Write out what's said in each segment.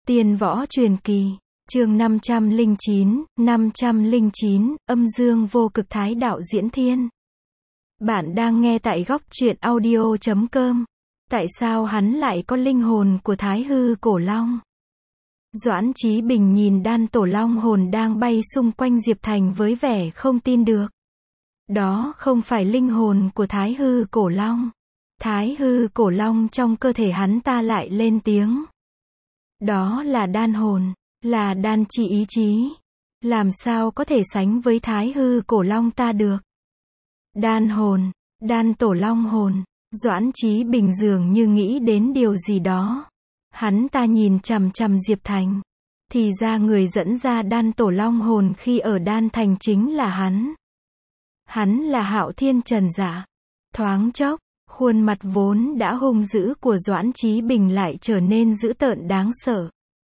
Tiên võ truyền kỳ, chương 509, âm dương vô cực thái đạo diễn thiên. Bạn đang nghe tại góc truyện audio.com. Tại sao hắn lại có linh hồn của Thái Hư Cổ Long? Doãn Chí Bình nhìn đan tổ long hồn đang bay xung quanh Diệp Thành với vẻ không tin được. Đó không phải linh hồn của Thái Hư Cổ Long. Thái Hư Cổ Long trong cơ thể hắn ta lại lên tiếng. Đó là đan hồn, là đan chi ý chí. Làm sao có thể sánh với Thái Hư Cổ Long ta được? Đan hồn, đan tổ long hồn. Doãn Chí Bình dường như nghĩ đến điều gì đó. Hắn ta nhìn chằm chằm Diệp Thành. Thì ra người dẫn ra đan tổ long hồn khi ở đan thành chính là hắn. Hắn là Hạo Thiên Trần Dạ. Thoáng chốc, khuôn mặt vốn đã hung dữ của Doãn Chí Bình lại trở nên dữ tợn đáng sợ.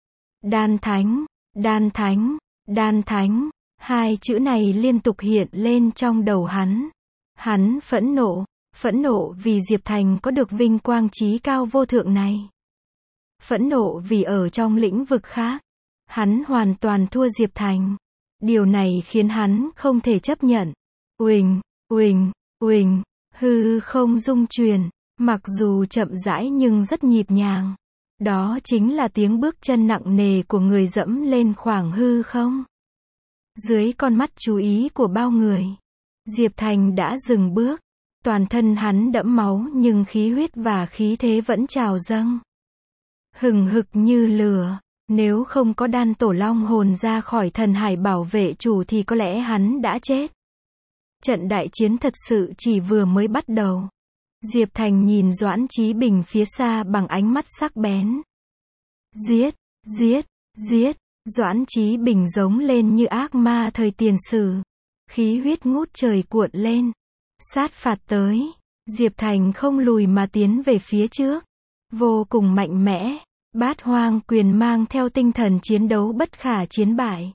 Đan thánh, đan thánh, đan thánh, hai chữ này liên tục hiện lên trong đầu hắn. Hắn phẫn nộ vì Diệp Thành có được vinh quang chí cao vô thượng này. Phẫn nộ vì ở trong lĩnh vực khác, hắn hoàn toàn thua Diệp Thành. Điều này khiến hắn không thể chấp nhận. Uỳnh, uỳnh, uỳnh, hư không rung chuyển, mặc dù chậm rãi nhưng rất nhịp nhàng. Đó chính là tiếng bước chân nặng nề của người dẫm lên khoảng hư không. Dưới con mắt chú ý của bao người, Diệp Thành đã dừng bước. Toàn thân hắn đẫm máu nhưng khí huyết và khí thế vẫn trào dâng. Hừng hực như lửa. Nếu không có đan tổ long hồn ra khỏi thần hải bảo vệ chủ thì có lẽ hắn đã chết. Trận đại chiến thật sự chỉ vừa mới bắt đầu. Diệp Thành nhìn Doãn Chí Bình phía xa bằng ánh mắt sắc bén. Giết, giết, giết. Doãn Chí Bình giống lên như ác ma thời tiền sử. Khí huyết ngút trời cuộn lên. Sát phạt tới. Diệp Thành không lùi mà tiến về phía trước. Vô cùng mạnh mẽ. Bát hoang quyền mang theo tinh thần chiến đấu bất khả chiến bại.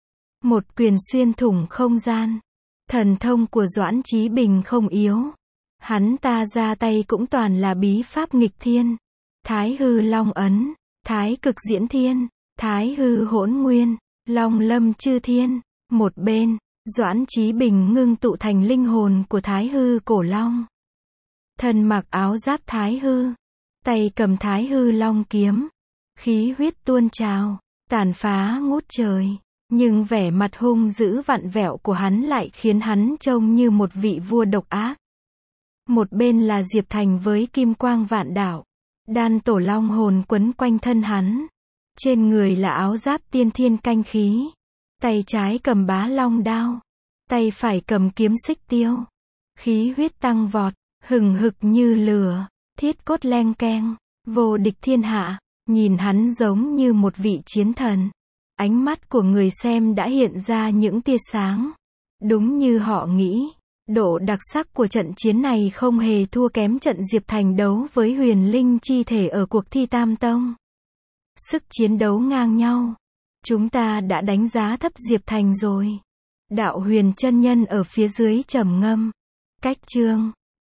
Một quyền xuyên thủng không gian. Thần thông của Doãn Chí Bình không yếu. Hắn ta ra tay cũng toàn là bí pháp nghịch thiên. Thái hư long ấn, thái cực diễn thiên, thái hư hỗn nguyên, long lâm chư thiên. Một bên, Doãn Chí Bình ngưng tụ thành linh hồn của Thái Hư Cổ Long. Thân mặc áo giáp Thái Hư, tay cầm Thái Hư Long kiếm, khí huyết tuôn trào, tàn phá ngút trời. Nhưng vẻ mặt hung dữ vặn vẹo của hắn lại khiến hắn trông như một vị vua độc ác. Một bên là Diệp Thành với kim quang vạn đạo. Đan tổ long hồn quấn quanh thân hắn. Trên người là áo giáp tiên thiên canh khí. Tay trái cầm bá long đao. Tay phải cầm kiếm xích tiêu. Khí huyết tăng vọt, hừng hực như lửa, thiết cốt leng keng, vô địch thiên hạ. Nhìn hắn giống như một vị chiến thần. Ánh mắt của người xem đã hiện ra những tia sáng. Đúng như họ nghĩ, độ đặc sắc của trận chiến này không hề thua kém trận Diệp Thành đấu với huyền linh chi thể ở cuộc thi Tam Tông. Sức chiến đấu ngang nhau. Chúng ta đã đánh giá thấp Diệp Thành rồi. Đạo Huyền chân nhân ở phía dưới trầm ngâm. Cách chương